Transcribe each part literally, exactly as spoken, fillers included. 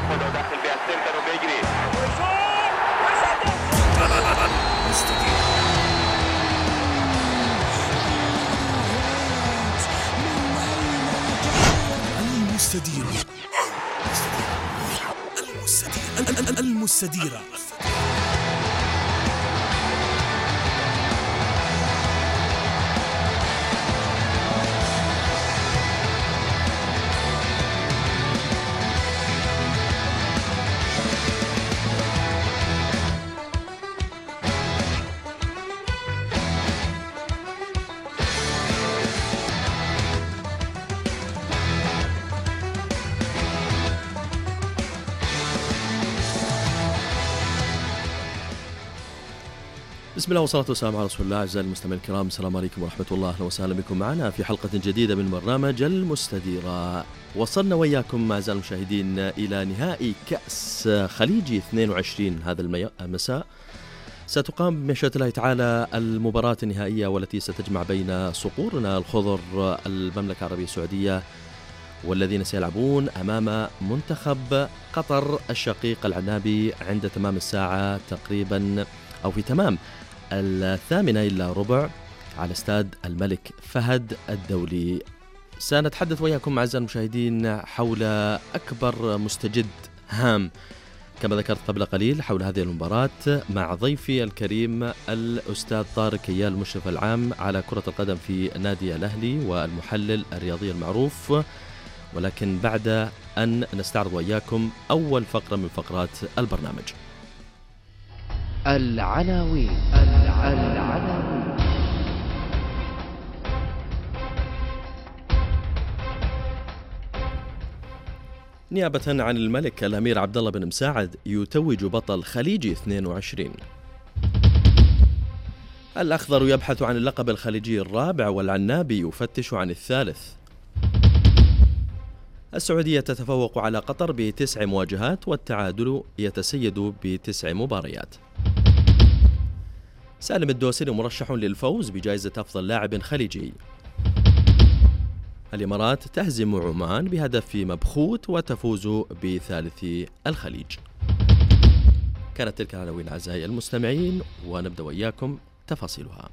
ياخذها داخل بها السنتر وبيجري. المستديرة المستديرة المستديرة بسم الله والصلاة والسلام على رسول الله. أعزائي المستمعين الكرام، السلام عليكم ورحمة الله، أهلا وسهلا بكم معنا في حلقة جديدة من برنامج المستديرة. وصلنا وياكم أعزائي المشاهدين إلى نهائي كأس خليجي اثنين وعشرين هذا المساء. ستقام بمشيئة الله تعالى المباراة النهائية والتي ستجمع بين صقورنا الخضر المملكة العربية السعودية والذين سيلعبون أمام منتخب قطر الشقيق العنابي عند تمام الساعة تقريبا أو في تمام الثامنة إلا ربع على استاد الملك فهد الدولي. سنتحدث وياكم أعزائي المشاهدين حول أكبر مستجد هام كما ذكرت قبل قليل حول هذه المباراة مع ضيفي الكريم الأستاذ طارق كيال، المشرف العام على كرة القدم في نادي الأهلي والمحلل الرياضي المعروف. ولكن بعد أن نستعرض وياكم أول فقرة من فقرات البرنامج. العناوين العناوين نيابة عن الملك الأمير عبد الله بن مساعد يتوج بطل خليجي اثنين وعشرين. الأخضر يبحث عن اللقب الخليجي الرابع والعنابي يفتش عن الثالث. السعودية تتفوق على قطر بتسع مواجهات والتعادل يتسيد بتسع مباريات. سالم الدوسري مرشح للفوز بجائزة أفضل لاعب خليجي. الإمارات تهزم عمان بهدف مبخوت وتفوز بثالث الخليج. كانت تلك العناوين أعزائي المستمعين، ونبدأ وإياكم تفاصيلها.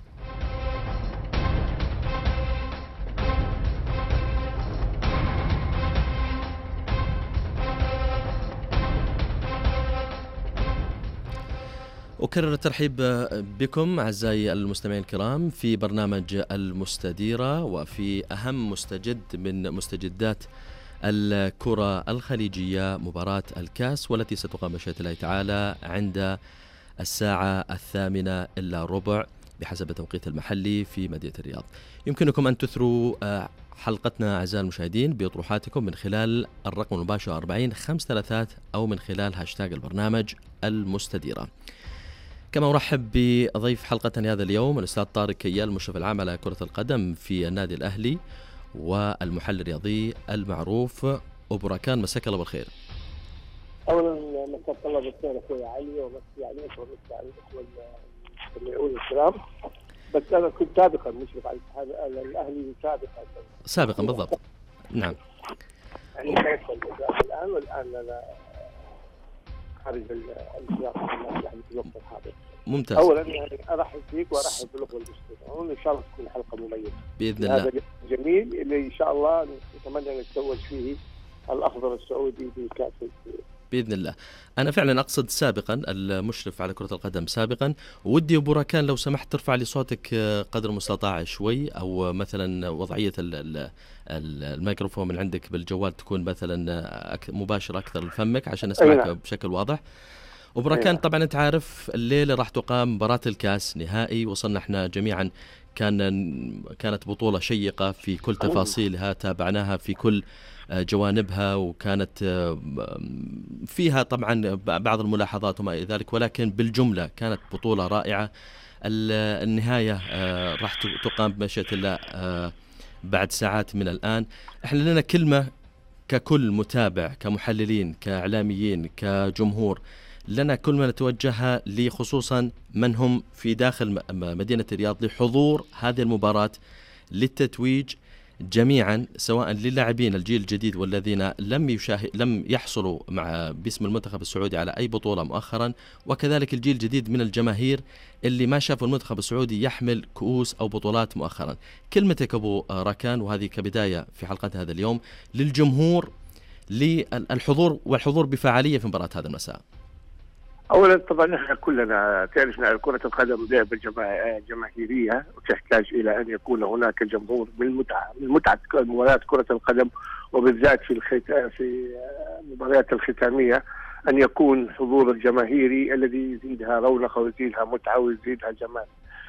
أكرر الترحيب بكم أعزائي المستمعين الكرام في برنامج المستديرة وفي أهم مستجد من مستجدات الكرة الخليجية، مباراة الكاس والتي ستقام بمشيئة الله تعالى عند الساعة الثامنة إلا ربع بحسب التوقيت المحلي في مدينة الرياض. يمكنكم أن تثروا حلقتنا أعزائي المشاهدين بأطروحاتكم من خلال الرقم المباشر أربعين خمسة ثلاثات أو من خلال هاشتاج البرنامج المستديرة. كما أرحب بضيف حلقة هذا اليوم الأستاذ طارق كيال، المشرف العام على كرة القدم في النادي الأهلي والمحلل الرياضي المعروف. أبو راكان، مساك الله بالخير. أولا مساك الله بالخير أخوي علي، ومسي عليك ومسي على الأخوة المستمعون الكرام. بس أنا كنت سابقا مشرف على الأهلي سابقا سابقا بالضبط. نعم. يعني الآن والآن أنا خارج السياق يعني في الوقت الحاضر. ممتاز. اولا يعني ارحب فيك وارحب بالاخوه المستمعون، ان شاء الله تكون حلقه مميزه باذن الله. هذا جميل اللي ان شاء الله نتمنى ان نتزوج فيه الاخضر السعودي بكاس باذن الله. انا فعلا اقصد سابقا المشرف على كره القدم سابقا. ودي ابو راكان لو سمحت ترفع لي صوتك قدر المستطاع شوي، او مثلا وضعيه الميكروفون من عندك بالجوال تكون مثلا مباشره اكثر لفمك عشان اسمعك بشكل واضح. أبو راكان، طبعا أنت عارف الليلة راح تقام مباراة الكاس نهائي، وصلنا احنا جميعا كان كانت بطولة شيقة في كل تفاصيلها، تابعناها في كل جوانبها، وكانت فيها طبعا بعض الملاحظات وما إلى ذلك، ولكن بالجملة كانت بطولة رائعة. النهاية راح تقام بمشيئة الله بعد ساعات من الآن. احنا لنا كلمة ككل متابع، كمحللين، كإعلاميين، كجمهور، لنا كل ما نتوجهها لخصوصا من هم في داخل مدينة الرياض لحضور هذه المباراة للتتويج جميعا، سواء للاعبين الجيل الجديد والذين لم يشاهد لم يحصلوا مع باسم المنتخب السعودي على أي بطولة مؤخرا، وكذلك الجيل الجديد من الجماهير اللي ما شافوا المنتخب السعودي يحمل كؤوس أو بطولات مؤخرا. كلمتك أبو راكان، وهذه كبداية في حلقة هذا اليوم، للجمهور للحضور والحضور بفعالية في مباراة هذا المساء. اولا طبعا نحن كلنا تعرفنا كرة القدم لعبة جماهيرية وتحتاج الى ان يكون هناك جمهور. من المتعة من متعة مباريات كرة القدم وبالذات في الختام في المباريات الختامية ان يكون حضور الجماهيري الذي يزيدها رونقة ويزيدها متعة ويزيدها جمال.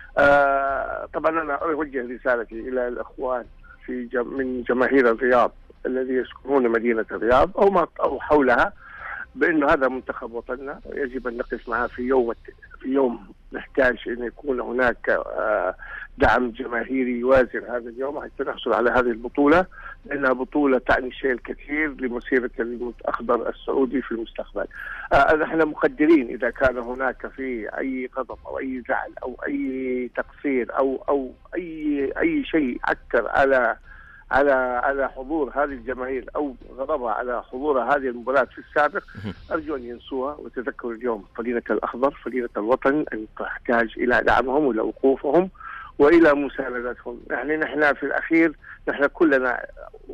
آه طبعا انا اوجه رسالتي الى الاخوان في جم من جماهير الرياض الذي يسكنون مدينة الرياض او ما او حولها، بأنه هذا منتخب وطننا ويجب أن نقف معه في يوم في يوم نحتاج أن يكون هناك دعم جماهيري يوازن هذا اليوم حتى نحصل على هذه البطولة، لأنها بطولة تعني الشيء الكثير لمسيرة الأخضر السعودي في المستقبل. نحن مقدرين إذا كان هناك في أي غضب أو أي زعل أو أي تقصير أو أو أي أي شيء أكثر على على على حضور هذه الجماهير او غضبها على حضور هذه المباراه في السابق، ارجو ان ينسوها وتذكروا اليوم فضيله الاخضر، فضيله الوطن، ان تحتاج الى دعمهم والى وقوفهم والى مساندتهم. يعني نحن في الاخير نحن كلنا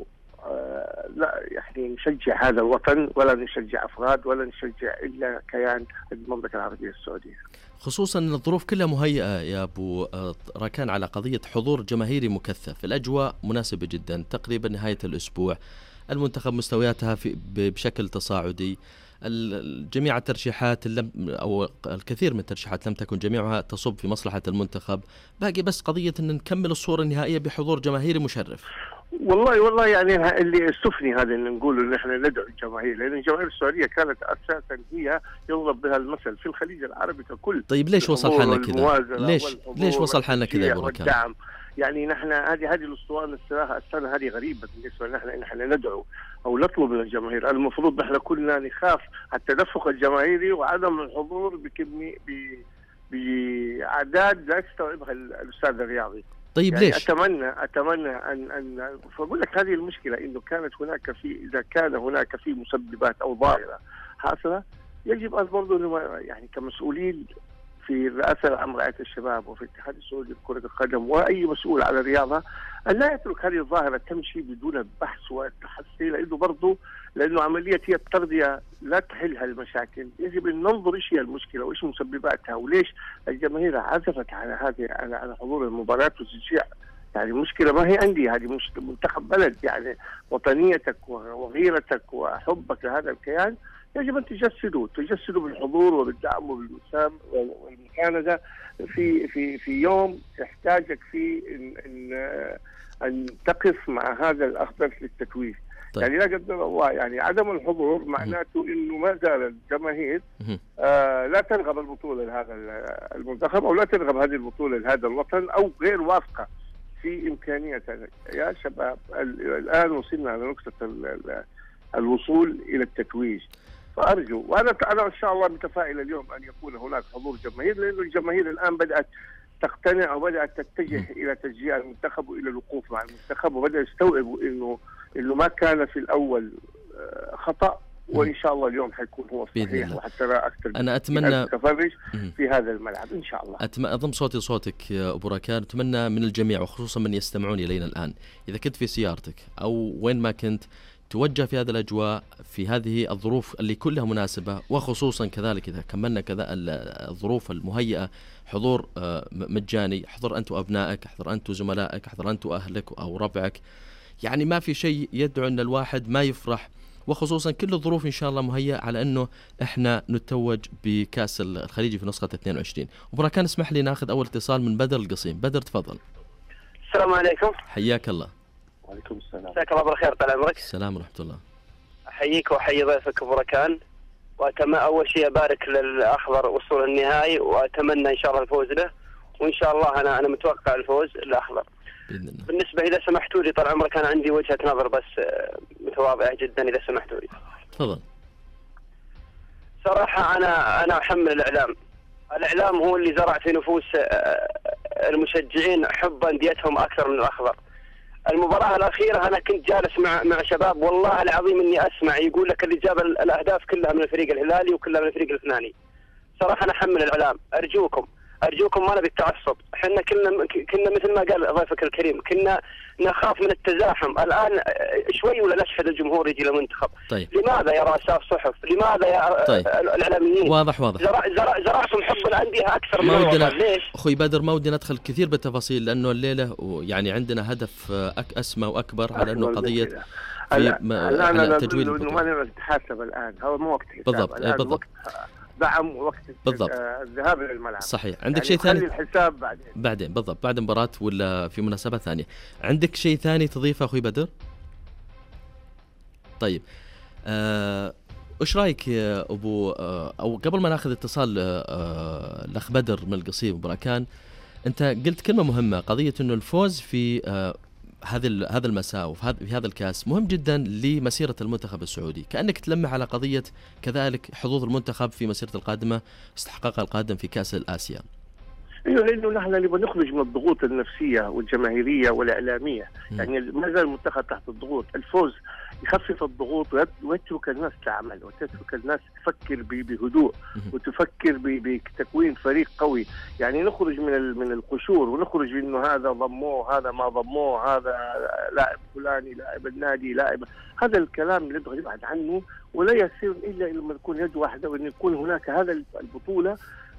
آه لا يعني نشجع هذا الوطن، ولا نشجع افراد، ولا نشجع الا كيان المملكه العربيه السعوديه. خصوصا ان الظروف كلها مهيئه يا ابو راكان على قضيه حضور جماهيري مكثف، الاجواء مناسبه جدا، تقريبا نهايه الاسبوع، المنتخب مستوياتها في بشكل تصاعدي، جميع الترشيحات لم او الكثير من الترشيحات لم تكن جميعها تصب في مصلحه المنتخب، باقي بس قضيه ان نكمل الصوره النهائيه بحضور جماهيري مشرف. والله والله يعني اللي استفني هذا ان نقول ان احنا ندعو الجماهير، لان الجماهير السعوديه كانت اساسا هي يضرب بها المثل في الخليج العربي ككل. طيب ليش وصل حالنا كذا؟ ليش ليش وصل حالنا كذا يا ابو راكان؟ يعني نحن هذه هذه الاسطوانه الصراحه السنه هذه غريبه بالنسبه لنا، نحن ندعو او نطلب من الجماهير. المفروض نحن كلنا نخاف التدفق الجماهيري وعدم الحضور بكميه باعداد لا يستوعبها الاستاذ الرياضي. طيب يعني ليش؟ اتمنى اتمنى ان ان فاقول لك هذه المشكله، انه كانت هناك في اذا كان هناك في مسببات او ظاهره حاصله، يجب ان برضه يعني كمسؤولين في الرئاسه العامه رعايه الشباب وفي الاتحاد السعودي لكره القدم واي مسؤول على الرياضه ان لا يترك هذه الظاهره تمشي بدون بحث وتحسي، لانه برضه لانه عمليه هي التربيه لا تحل هالمشاكل، يجب ان ننظر ايش هي المشكله وايش مسبباتها وليش الجماهير عزفت على هذه على على حضور المباريات وتشجيع. يعني المشكله ما هي عندي، هذه مش منتخب بلد، يعني وطنيتك وغيرتك وحبك لهذا الكيان يجب ان تجسدوا تجسدوا بالحضور وبالدعم وبالمسام والمسانده في في في يوم يحتاجك فيه ان ان ان تقف مع هذا الاخضر للتتويج. طيب. يعني لا قدر الله يعني عدم الحضور معناته انه ما زال الجماهير آه لا ترغب البطوله لهذا المنتخب او لا ترغب هذه البطوله لهذا الوطن او غير واثقه في امكانيتها. يا شباب الان وصلنا لنقطه الوصول الى التتويج، فارجو وانا انا ان شاء الله متفائل اليوم ان يكون هناك حضور جماهير، لانه الجماهير الان بدات تقتنع وبدات تتجه الى تشجيع المنتخب والى الوقوف مع المنتخب، وبداوا يستوعبوا انه انه ما كان في الاول خطا، وان شاء الله اليوم حيكون هو صحيح وحتى لا اكثر. انا اتمنى تفرج في هذا الملعب ان شاء الله. أتم... اضم صوتي صوتك يا ابو راكان، اتمنى من الجميع وخصوصا من يستمعون الينا الان، اذا كنت في سيارتك او وين ما كنت، توجه في هذه الأجواء في هذه الظروف اللي كلها مناسبة، وخصوصا كذلك إذا كملنا كذا الظروف المهيئة، حضور مجاني، احضر أنت وأبنائك، احضر أنت وزملائك، احضر أنت وأهلك أو ربعك، يعني ما في شيء يدعو أن الواحد ما يفرح، وخصوصا كل الظروف إن شاء الله مهيئة على أنه إحنا نتوج بكأس الخليجي في نسخة اثنين وعشرين. أبو راكان اسمح لي ناخذ أول اتصال من بدر القصيم. بدر تفضل. السلام عليكم. حياك الله. وعليكم السلام. مساك الله بالخير، طال عمرك. السلام ورحمة الله. أحييك وأحيي ضيفك أبو راكان، وأتمنى أول شيء أبارك للأخضر وصول النهائي، وأتمنى إن شاء الله الفوز له، وإن شاء الله أنا أنا متوقع الفوز للأخضر. بإذن الله. بالنسبة إذا سمحتوا لي طال عمرك، أنا عندي وجهة نظر بس متواضعة جدا إذا سمحتوا لي. تفضل. صراحة أنا أنا أحمل الإعلام. الإعلام هو اللي زرع في نفوس المشجعين حب أنديتهم أكثر من الأخضر. المباراة الأخيرة أنا كنت جالس مع مع شباب والله العظيم إني أسمع يقول لك اللي جاب الأهداف كلها من الفريق الهلالي وكلها من الفريق الفلاني. صراحة أنا أحمل الإعلام، أرجوكم أرجوكم ما نبي التعصب، احنا كنا كنا مثل ما قال ضيفك الكريم كنا نخاف من التزاحم، الآن شوي ولا نشهد الجمهور يجي للمنتخب. طيب. لماذا يا رؤساء الصحف؟ لماذا يا طيب. الإعلاميين؟ واضح واضح. زرع زرع زرعتم حب الأندية أكثر من الوطن. ليش؟ أخوي بدر ما ودنا ندخل كثير بالتفاصيل لأنه الليلة يعني عندنا هدف أك أسمى وأكبر على أنه قضية في على تجويد البطولة. ما نتحاسب الآن، هو مو وقت حساب. بالضبط بالضبط. وقت دعم وقت بالضبط. الذهاب الى الملعب. صحيح. عندك يعني شيء ثاني؟ الحساب بعدين. بعدين بالضبط بعد مباراة ولا في مناسبة ثانية. عندك شيء ثاني تضيفه أخوي بدر؟ طيب آه، وش رايك يا ابو آه، او قبل ما ناخذ اتصال آه، الاخ بدر من القصيم وبراكان، انت قلت كلمه مهمه، قضيه انه الفوز في آه، هذا هذا المساء وفي هذا في هذا الكاس مهم جدا لمسيره المنتخب السعودي، كانك تلمح على قضيه كذلك حظوظ المنتخب في مسيرته القادمه، استحقاقها القادم في كاس الاسيا. ايوه، لانه نحن نبغى نخرج من الضغوط النفسيه والجماهيريه والاعلاميه، م. يعني ما زال المنتخب تحت الضغوط، الفوز يخفف الضغوط ويترك الناس تعمل وتترك الناس تفكر بهدوء م. وتفكر بتكوين فريق قوي، يعني نخرج من من القشور ونخرج انه هذا ضموه هذا ما ضموه هذا لاعب فلاني لاعب النادي لاعب، هذا الكلام اللي نبغى نبعد عنه، ولا يصير الا لما تكون يد واحده وان يكون هناك هذا البطوله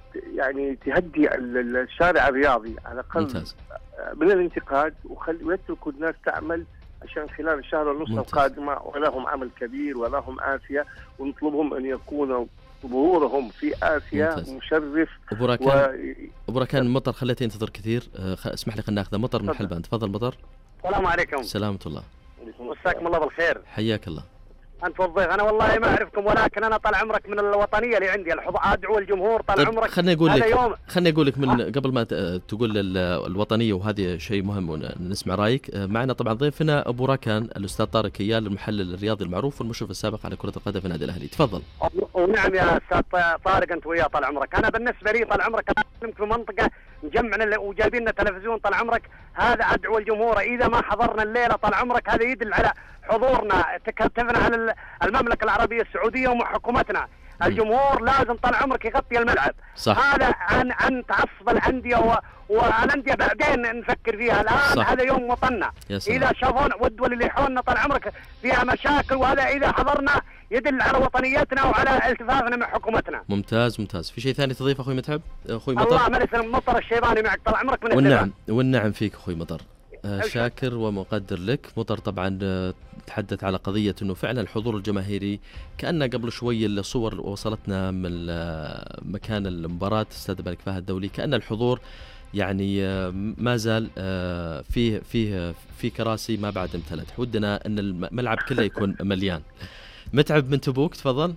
يعني تهدي الشارع الرياضي على الأقل من الانتقاد وخلي ويتركوا الناس تعمل عشان خلال الشهر ونص القادمة، ولهم عمل كبير ولهم آسيا، ونطلبهم أن يكونوا ظهورهم في آسيا ممتاز. مشرف. أبو راكان أبو راكان المطر خليته ينتظر كثير، اسمح لي خلينا ناخذ مطر من حلبان. تفضل مطر. السلام عليكم. سلامة الله. مساكم الله بالخير. حياك الله. أنت والضيف، أنا والله ما أعرفكم ولكن أنا طال عمرك من الوطنية اللي عندي، أدعو الجمهور طال عمرك. خلني أقول لك يوم... خلني أقول لك من ها؟ قبل ما تقول الوطنية وهذه شيء مهم ونسمع رأيك، معنا طبعا ضيفنا أبو راكان الأستاذ طارق كيال المحلل الرياضي المعروف والمشرف السابق على كرة القدم في النادي الأهلي. تفضل. ونعم يا أستاذ طارق، أنت وياه طال عمرك. أنا بالنسبة لي طال عمرك أنا في منطقة مجمعنا وجايبين لنا تلفزيون طال عمرك، هذا أدعو الجمهور إذا ما حضرنا الليلة طال عمرك هذا يدل على حضورنا، تكتفنا على المملكة العربية السعودية وحكومتنا. الجمهور لازم طال عمرك يغطي الملعب. صح. هذا عن عن تعصب الأندية و... والأندية بعدين نفكر فيها، الآن صح. هذا يوم وطننا، إذا شافونا والدول اللي حولنا طال عمرك فيها مشاكل، وهذا إذا حضرنا يدل على وطنيتنا وعلى التفافنا مع حكومتنا. ممتاز ممتاز. في شيء ثاني تضيف أخوي متعب؟ أخوي مطر. الله ما نسلم مطر الشيباني معك طال عمرك من والنعم والنعم فيك أخوي مطر. آه شاكر ومقدر لك. مطر طبعا آه تحدث على قضية أنه فعلا الحضور الجماهيري، كأن قبل شوي الصور وصلتنا من آه مكان المباراة استاد الملك فهد الدولي، كأن الحضور يعني آه ما زال آه فيه فيه في كراسي ما بعد امتلت، ودنا أن الملعب كله يكون مليان. متعب من تبوك تفضل.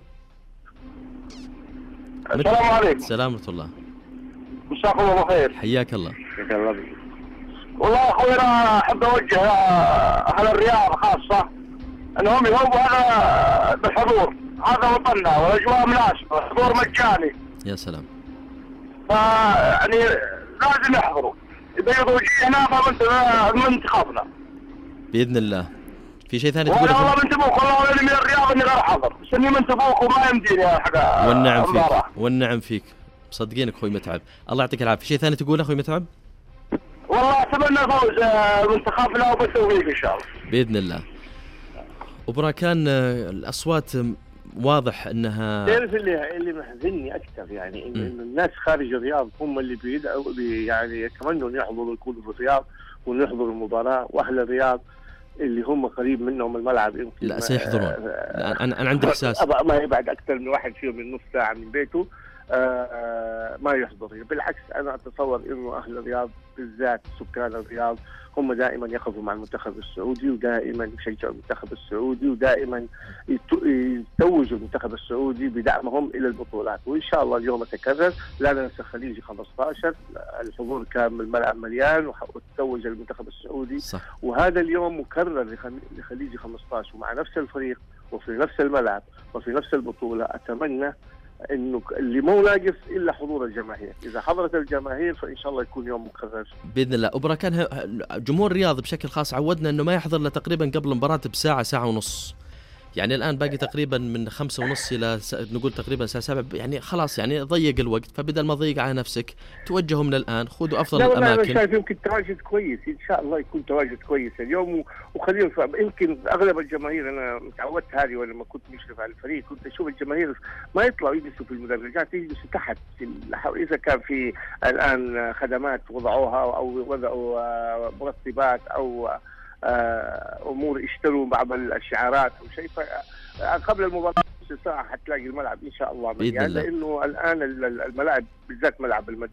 السلام عليكم. سلامة الله. مساكم الله بالخير. حياك الله. حياك الله. والله يا اخوي انا احب اوجه اهل الرياض خاصه انهم يهوبوا هذا بالحضور، هذا وطننا والاجواء مناسبه، حضور مجاني. يا سلام. فيعني لازم يحضروا يبيضوا وجيهنا من منتخبنا باذن الله. في شيء ثاني تقول؟ والله من تبوك، والله اني من الرياض اني غير حاضر، بس اني من تبوك وما يمديني حق. والنعم فيك والنعم فيك، مصدقينك اخوي متعب، الله يعطيك العافيه. في شيء ثاني تقول اخوي متعب؟ والله اتمنى فوز منتخبنا وبالتوفيق ان شاء الله باذن الله. ابو راكان الاصوات واضح انها تعرف اللي اللي محزنني اكثر يعني انه الناس خارج الرياض هم اللي بيدعوا بي يعني يتمنوا ان يحضروا يكونوا في الرياض وان يحضروا المباراه، واهل الرياض اللي هم قريب منهم الملعب يمكن لا سيحضرون. انا انا عندي احساس ما يبعد اكثر من واحد فيهم من نص ساعه من بيته آه ما يحضر. بالعكس انا اتصور انه اهل الرياض بالذات سكان الرياض هم دائما يقفوا مع المنتخب السعودي ودائما يشجعوا المنتخب السعودي ودائما يتوجوا المنتخب السعودي بدعمهم الى البطولات، وان شاء الله اليوم يتكرر. لا ننسى خليجي خمسة عشر الحضور كان الملعب مليان وتوج المنتخب السعودي صح. وهذا اليوم مكرر لخليجي خمسة عشر ومع نفس الفريق وفي نفس الملعب وفي نفس البطولة. أتمنى انه اللي مو ناقص الا حضور الجماهير. اذا حضرت الجماهير فان شاء الله يكون يوم مكرر باذن الله. ابو بركان، جمهور الرياض بشكل خاص عودنا انه ما يحضر له تقريبا قبل المباراه بساعه ساعه ونص، يعني الآن باقي تقريبا من خمسة ونص إلى س... نقول تقريبا الساعة سبعة، يعني خلاص يعني ضيق الوقت، فبدل ما تضيق على نفسك توجهوا من الآن، خذوا أفضل لا الأماكن. لا أنا شايف يمكن تواجد كويس إن شاء الله، يكون تواجد كويس اليوم، وخلينا يمكن أغلب الجماهير أنا متعودت هذه ولما كنت مشرف على الفريق كنت أشوف الجماهير ما يطلعوا يجلسوا في المدرجات، يجلسوا تحت في الح... إذا كان في الآن خدمات وضعوها أو وضعوا مرتبات أو امور اشتروا بعض الشعارات او شيء، قبل المباراه نص ساعه حتلاقي الملعب ان شاء الله مليان، لانه الان الملاعب بالذات ملعب المد...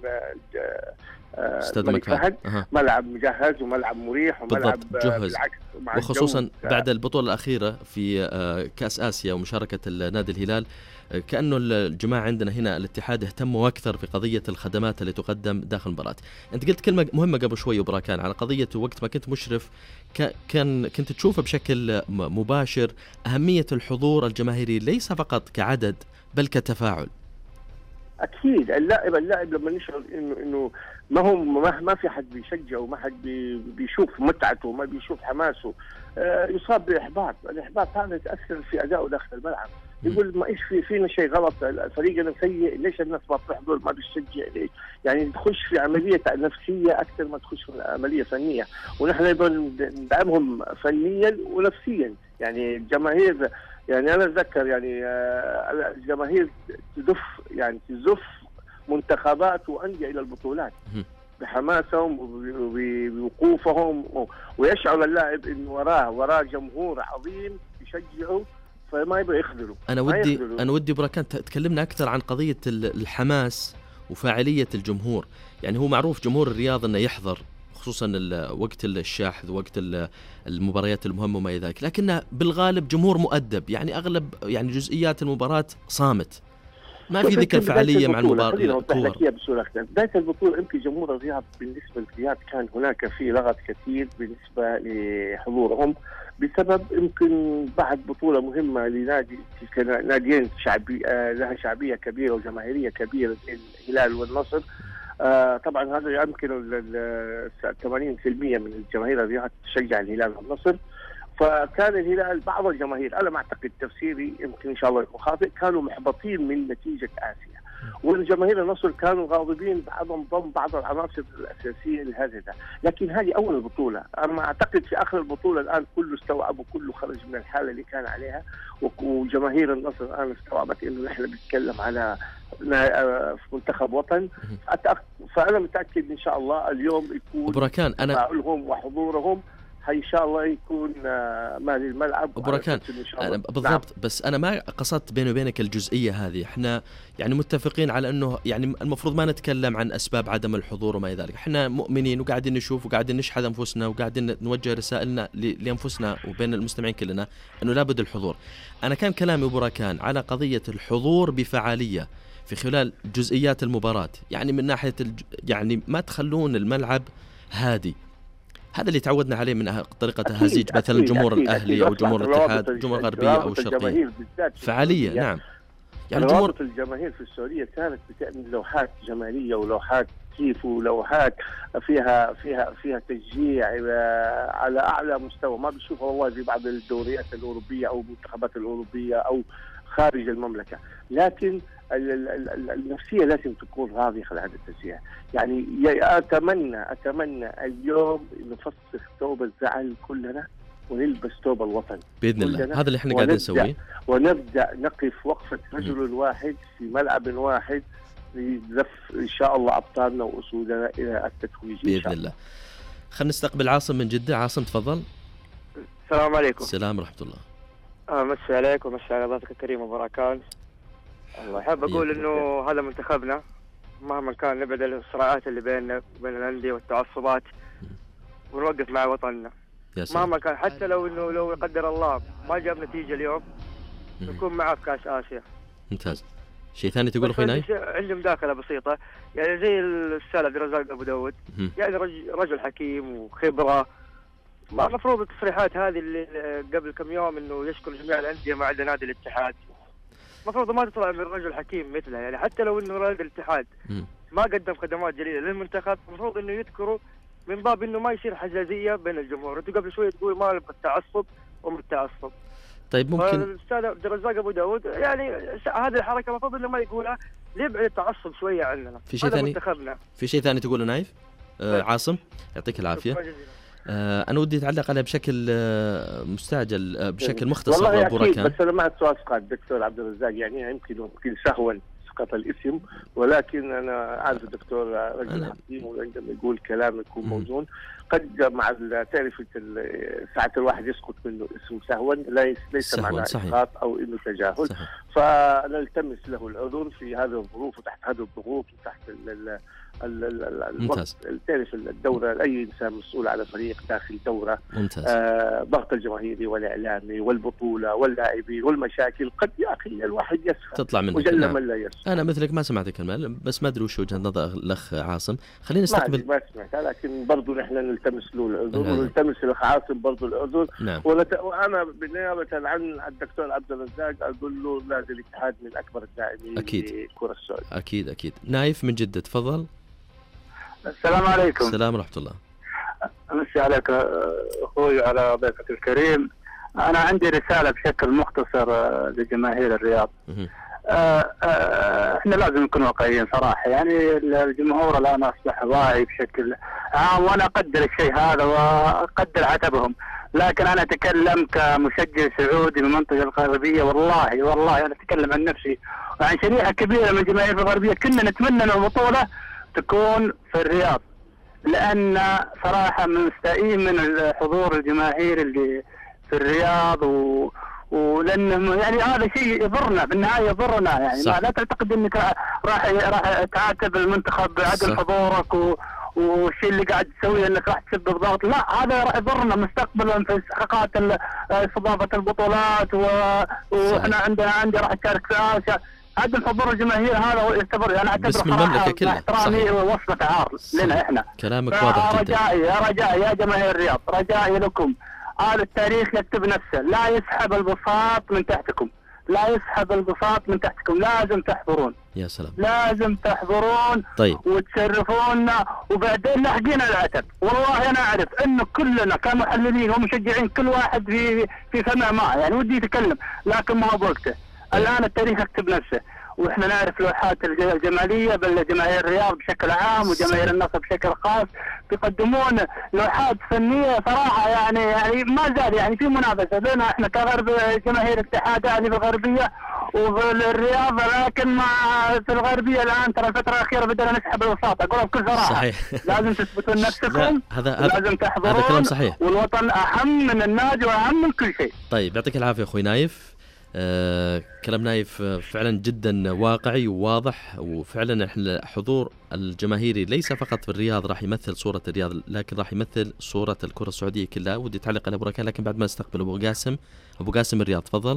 استاد الملك فهد أه. ملعب مجهز وملعب مريح وملعب بالعكس، وخصوصا بعد البطوله الاخيره في كاس اسيا ومشاركه النادي الهلال، كأنه الجماعة عندنا هنا الاتحاد اهتموا أكثر في قضية الخدمات اللي تقدم داخل المباراة. أنت قلت كلمة مهمة قبل شوي وبراكان على قضية وقت ما كنت مشرف كان كنت تشوفه بشكل مباشر أهمية الحضور الجماهيري ليس فقط كعدد بل كتفاعل. أكيد اللاعب اللاعب لما نشعر إنه إنه ما هم ما, ما في حد بيشجعه وما حد بي بيشوف متعته ما بيشوف حماسه، آه يصاب بإحباط. الإحباط هذا يتأثر في أدائه داخل الملعب، يقول ما إيش في فينا شيء غلط، فريقنا سيء، ليش الناس ما بتحضر ما بتشجع ليش؟ يعني تخش في عملية نفسية أكثر ما تخش في عملية فنية، ونحن أيضا ندعمهم فنيا ونفسيا. يعني الجماهير يعني أنا أتذكر يعني الجماهير تزف يعني تزف منتخبات وأندية إلى البطولات بحماسهم وبوقوفهم، ويشعر اللاعب إنه وراه وراه جمهور عظيم يشجعه فما يبغى يخذله. أنا ودي أنا ودي بركان تكلمنا أكثر عن قضية الحماس وفاعلية الجمهور. يعني هو معروف جمهور الرياض أنه يحضر خصوصا وقت الشاحذ وقت المباريات المهمة وما إلى ذلك، لكنه بالغالب جمهور مؤدب، يعني أغلب يعني جزئيات المباراة صامت، ما في ذيك الفعالية مع المباراة. بداية البطولة يمكن جمهور الرياض بالنسبة للرياض كان هناك في لغط كثير بالنسبة لحضورهم بسبب يمكن بعد بطولة مهمة لنادي ناديين شعبي آه لها شعبية كبيرة وجماهيرية كبيرة الهلال والنصر. آه طبعا هذا يمكن ثمانين بالمئة من الجماهير الرياض تشجع الهلال والنصر، فكان الهلال بعض الجماهير أنا ما أعتقد تفسيري يمكن إن شاء الله يكون خاطئ كانوا محبطين من نتيجة آسيا، والجماهير النصر كانوا غاضبين بعضهم ضم بعض العناصر الأساسية لهذا ده. لكن هذه أول البطولة، أما أعتقد في آخر البطولة الآن كله استوعب وكله خرج من الحالة اللي كان عليها، وجماهير النصر الآن استوعبت إنه نحن بنتكلم على منتخب وطن. فأنا متأكد إن شاء الله اليوم يكون بركان أنا تفاعلهم وحضورهم إن شاء الله يكون مالي الملعب بركان بالضبط. نعم. بس أنا ما قصدت بيني وبينك الجزئية هذه، إحنا يعني متفقين على أنه يعني المفروض ما نتكلم عن أسباب عدم الحضور وما إلى ذلك، إحنا مؤمنين وقاعدين نشوف وقاعدين نشحذ أنفسنا وقاعدين نوجه رسائلنا لأنفسنا وبين المستمعين كلنا أنه لابد الحضور. أنا كان كلامي بركان على قضية الحضور بفعالية في خلال جزئيات المباراة، يعني من ناحية الج... يعني ما تخلون الملعب هادي، هذا اللي تعودنا عليه من طريقة تهازيج مثلا جمهور الأهلي أو جمهور الاتحاد، جمهور الغربية أو الشرقية، فعالية. يعني نعم يعني روابط الجماهير في السعودية كانت بتعمل لوحات جمالية ولوحات كيف ولوحات فيها فيها فيها تشجيع على أعلى مستوى ما بنشوفها والله زي بعض الدوريات الأوروبية أو المنتخبات الأوروبية أو خارج المملكة. لكن النفسية لازم تكون راضية خلال هذا التشجيع. يعني أتمنى أتمنى اليوم نفسخ ثوب الزعل كلنا ونلبس ثوب الوطن بإذن الله. هذا اللي احنا قاعدين نسويه، ونبدأ نقف وقفة رجل واحد في ملعب واحد لزف إن شاء الله أبطالنا وأسودنا إلى التتويج بإذن الله. خلينا نستقبل عاصم من جدة. عاصم تفضل. السلام عليكم. السلام ورحمة الله. آه مسي عليك ومسي على ضيفك الكريم وبركان. الله أحب أقول إنه هذا منتخبنا مهما كان نبعد الصراعات اللي بيننا وبين الأندية والتعصبات ونوقف مع وطننا مهما كان، حتى لو إنه لو قدر الله ما جاب نتيجة اليوم نكون معاه في كأس آسيا. ممتاز. شيء ثاني تقول أخوي نايف؟ عندي مداخلة بسيطة، يعني زي الأستاذ عبد الرزاق أبو داود، يعني رجل, رجل حكيم وخبرة، ما المفروض التصريحات هذه اللي قبل كم يوم إنه يشكر جميع الأندية ما عدا نادي الاتحاد. المفروض ما تطلع من رجل حكيم مثله، يعني حتى لو انه رائد الاتحاد م. ما قدم خدمات جليله للمنتخب، المفروض انه يذكروا من باب انه ما يصير حزازيه بين الجمهور. انتوا قبل شويه تقول ما نبغى التعصب ومن التعصب. طيب ممكن الاستاذ عبد الرزاق ابو داود يعني هذه الحركه المفروض انه ما يقولها، ليبعد التعصب شويه عننا. في شيء ثاني منتخبنا. في شيء ثاني تقوله نايف؟ آه عاصم يعطيك العافيه. آه أنا ودي أتعلق عليه بشكل آه مستعجل آه بشكل مختصر. والله أكيد، بس أنا مع السؤال قال الدكتور عبد الرزاق يعني يمكن يمكن سهوا سقط الاسم، ولكن أنا عارف الدكتور رجل حكيم وعندما يقول كلام يكون موزون. قد مع تعرف ساعة الواحد يسقط منه اسم سهوا ليس معناه إسقاط أو إنه تجاهل، فنلتمس له العذر في هذه الظروف وتحت هذه الضغوط وتحت ال ممتاز. تعرف الدورة، أي إنسان مسؤول على فريق داخل دورة ممتاز. آه ضغط الجماهيري والإعلامي والبطولة واللاعبين والمشاكل قد يا أخي الواحد يسخر تطلع منك. وجل نعم. من لا يسخر. أنا مثلك ما سمعت الكلمة، بس ما أدري وش وجهة نظر الأخ عاصم. خلينا نستقبل. ما سمعتها، لكن برضو نحن نلتمس له العذر ونلتمس الأخ عاصم برضو العذر. نعم. ونت... وأنا بالنيابة عن الدكتور عبد الرزاق أقول له نادي الاتحاد من أكبر الداعمين للكرة السعودية. أكيد أكيد. نايف من جدة تفضل. السلام عليكم. السلام ورحمة الله. أمسي عليك أخوي وعلى ضيفك الكريم. أنا عندي رسالة بشكل مختصر لجماهير الرياض. آه آه احنا لازم نكون واقعيين صراحة، يعني الجمهور الآن أصبح واعي بشكل عام، وأنا أقدر الشيء هذا وأقدر عتبهم، لكن أنا أتكلم كمشجع سعودي من المنطقة الغربية. والله والله أنا أتكلم عن نفسي وعن شريحة كبيرة من جماهير الغربية. كنا نتمنى أن البطولة تكون في الرياض، لأن صراحة مستائين من الحضور الجماهيري اللي في الرياض، و ولأنه يعني هذا شيء يضرنا بالنهاية، يضرنا يعني. ما لا تعتقد أنك راح راح تعاتب المنتخب بعدم حضورك و والشيء اللي قاعد تسويه انك راح تسبب ضغط، لا هذا راح يضرنا مستقبلا في استحقاقات استضافة البطولات، واحنا عندنا عندي راح اشارك في آسيا. عدم حضور الجماهير هذا يعتبر انا اعتبر باسم المملكة كلها. احترامي ووصفة عار لنا احنا. كلامك واضح جدا. رجائي يا رجائي يا جماهير الرياض، رجائي لكم، هذا التاريخ يكتب نفسه، لا يسحب البساط من تحتكم، لا يسحب البساط من تحتكم، لازم تحضرون. يا سلام. لازم تحضرون. طيب. وتشرفونا، وبعدين لاحقين العتب. والله انا اعرف انه كلنا كمحللين ومشجعين كل واحد في في فمه ما يعني ودي يتكلم، لكن ما هو بوقته. الان التاريخ يكتب نفسه، واحنا نعرف لوحات الجماليه بل جماهير الرياض بشكل عام وجماهير النصر بشكل خاص يقدمون لوحات فنيه صراحه، يعني يعني ما زال يعني في منافسه بيننا احنا كغرب جماهير الاتحاد يعني في الغربيه وفي الرياض، لكن ما في الغربيه الان ترى الفتره الاخيره بدنا نسحب الوساطه، اقولها بكل صراحه. صحيح. لازم تثبتون نفسكم. هذا هذا لازم تحضرون. هذا كلام صحيح. والوطن اهم من النادي واهم من كل شيء. طيب يعطيك العافيه اخوي نايف. آه، كلام نايف فعلا جدا واقعي وواضح، وفعلا الحضور الجماهيري ليس فقط في الرياض راح يمثل صورة الرياض، لكن راح يمثل صورة الكرة السعودية كلها. ودي تعلق على أبو ركان، لكن بعد ما نستقبل أبو قاسم. أبو قاسم الرياض تفضل.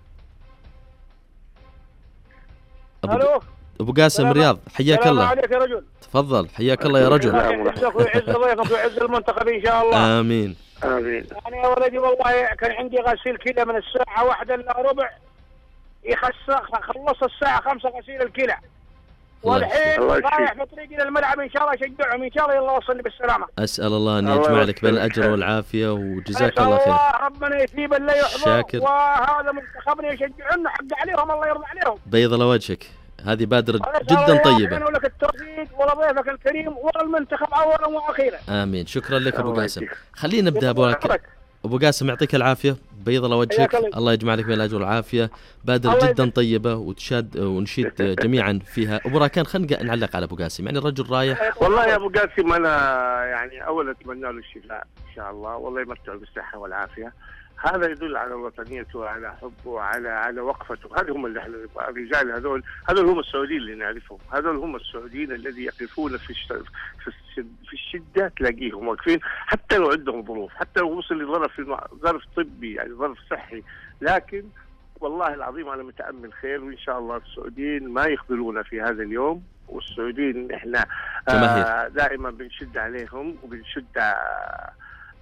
أبو, ألو. أبو قاسم الرياض حياك الله. عليك يا رجل. تفضل حياك الله يا رجل. يعزك ويعز ضيفك ويعز المنتخب إن شاء الله. آمين. آمين. أنا يا ولدي والله كان عندي غسيل كلى من الساعة واحدة إلا ربع، يخلص خلص الساعة خمسة غسيل الكلى، والحين رايح في طريق إلى الملعب إن شاء الله أشجعهم إن شاء الله يلا وصلني بالسلامة. أسأل الله أن يجمع لك بين الأجر والعافية وجزاك الله خير. الله ربنا يثيب اللي يحضر، وهذا منتخبنا يشجعون حق عليهم الله يرضى عليهم. بيض الله وجهك، هذه بادرة جدا طيبة. أنا لك التوفيق ولضيفك الكريم والمنتخب أولا وأخيرا. آمين. شكرا لك أبو قاسم. خلينا نبدأ أبو أبو قاسم يعطيك العافية، بيض الله وجهك، الله يجمع لك بين الأجر والعافية. بادرة جدا طيبة وتشاد ونشيد جميعا فيها. أبو راكان خلينا نعلق على أبو قاسم، يعني الرجل رايح. والله يا أبو قاسم أنا يعني أولا أتمنى له الشفاء إن شاء الله، والله يمتعه بالصحة والعافية. هذا يدل على وطنيته وعلى حبه وعلى على وقفته. هذا هم اللي احنا الرجال هذول هذول هم السعوديين اللي نعرفهم، هذول هم السعوديين الذي يقفون في في الشده تلاقيهم واقفين حتى لو عندهم ظروف، حتى لو وصل لظرف ظرف طبي يعني ظرف صحي، لكن والله العظيم انا متامل خير، وان شاء الله السعوديين ما يخذلونا في هذا اليوم. والسعوديين احنا آه دائما بنشد عليهم وبنشد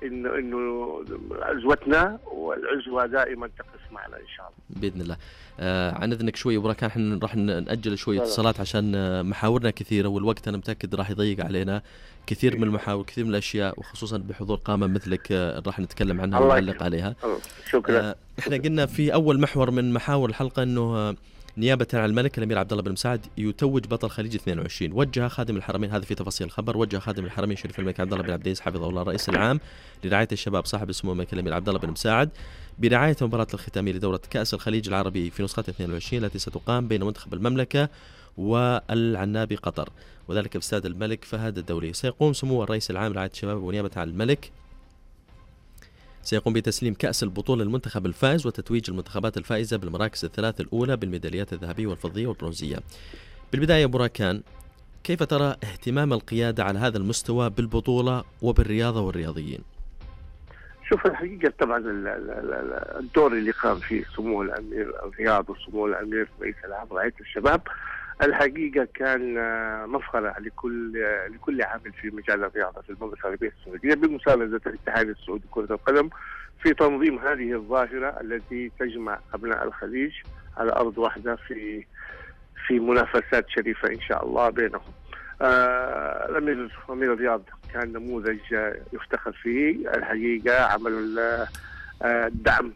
انه انه عزوتنا والعزوه دائما تقف معنا ان شاء الله باذن الله. آه عن اذنك شوي ابو راكان، احنا راح ناجل شوي اتصالات عشان آه محاورنا كثيره، والوقت انا متاكد راح يضيق علينا كثير من المحاور، كثير من الاشياء، وخصوصا بحضور قامه مثلك آه راح نتكلم عنها ونعلق عليها. شكرا. آه احنا قلنا في اول محور من محاور الحلقه انه آه نيابة عن الملك الأمير عبد الله بن مساعد يتوج بطل خليج اثنين وعشرين. وجه خادم الحرمين، هذا في تفاصيل الخبر، وجه خادم الحرمين شريف الملك عبد الله بن عبد العزيز حفظه الله الرئيس العام لرعاية الشباب صاحب السمو الملك الأمير عبد الله بن مساعد برعاية مباراة الختامية لدورة كأس الخليج العربي في نسخة اثنين وعشرين التي ستقام بين منتخب المملكة والعنابي قطر، وذلك في استاد الملك فهد الدولي. سيقوم سمو الرئيس العام لرعاية الشباب ونيابة عن الملك سيقوم بتسليم كأس البطولة للمنتخب الفائز وتتويج المنتخبات الفائزة بالمراكز الثلاث الأولى بالميداليات الذهبية والفضية والبرونزية. بالبداية أبو راكان، كيف ترى اهتمام القيادة على هذا المستوى بالبطولة وبالرياضة والرياضيين؟ شوف الحقيقة طبعا الدور اللي قام فيه سمو الأمير الرياض وسمو الأمير رئيس العام رعاية الشباب الحقيقة كان مفخرة لكل لكل عامل في مجال الرياضة في المملكة العربية السعودية بمساندة الاتحاد السعودي لكرة القدم في تنظيم هذه الظاهرة التي تجمع أبناء الخليج على أرض واحدة في في منافسات شريفة إن شاء الله بينهم. آه الأمير أمير الرياض كان نموذج يفتخر فيه الحقيقة، عمل الدعم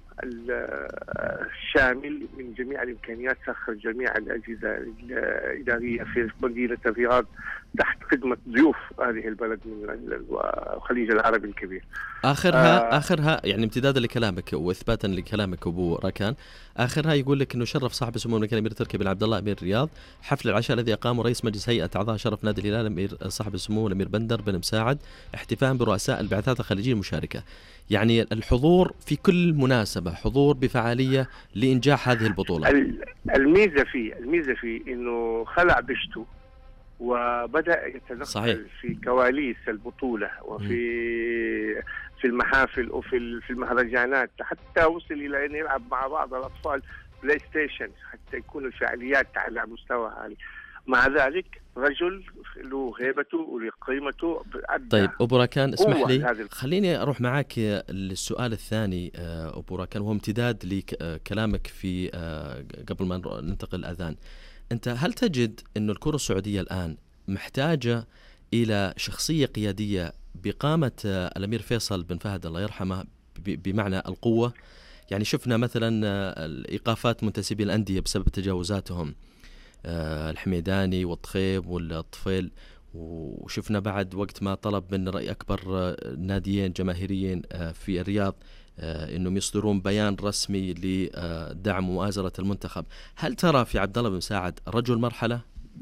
الشامل من جميع الإمكانيات، سخر جميع الأجهزة الإدارية في مدينة الرياض تحت خدمة ضيوف هذه البلد من الخليج العربي الكبير. آخرها آه آخرها يعني امتدادا لكلامك وإثباتا لكلامك أبو راكان، آخرها يقول لك إنه شرف صاحب سمو الملك الأمير تركي بن عبد الله أمير الرياض حفل العشاء الذي أقامه رئيس مجلس هيئة أعضاء شرف نادي الهلال الأمير صاحب السمو الأمير بندر بن مساعد احتفاء برؤساء البعثات الخليجية المشاركة. يعني الحضور في كل مناسبة، حضور بفعالية لإنجاح هذه البطولة. الميزة فيه الميزة فيه إنه خلع بشته وبدأ يتنقل صحيح. في كواليس البطولة وفي م. في المحافل وفي في المهرجانات، حتى وصل إلى أن يلعب مع بعض الأطفال بلاي ستيشن حتى يكون الفعاليات على مستوى عالي. مع ذلك رجل له هيبته وله قيمته. طيب أبو راكان اسمح لي خليني أروح معك للسؤال الثاني أبو راكان، وهو امتداد لكلامك في قبل ما ننتقل الأذان. أنت هل تجد أن الكرة السعودية الآن محتاجة إلى شخصية قيادية بقامة الأمير فيصل بن فهد الله يرحمه بمعنى القوة؟ يعني شفنا مثلا إيقافات منتسبي الأندية بسبب تجاوزاتهم، الحميداني والطخيب والطفيل، وشفنا بعد وقت ما طلب من رأي أكبر ناديين جماهيريين في الرياض انهم يصدرون بيان رسمي لدعم ومؤازرة المنتخب. هل ترى في عبد الله بن مساعد رجل مرحلة؟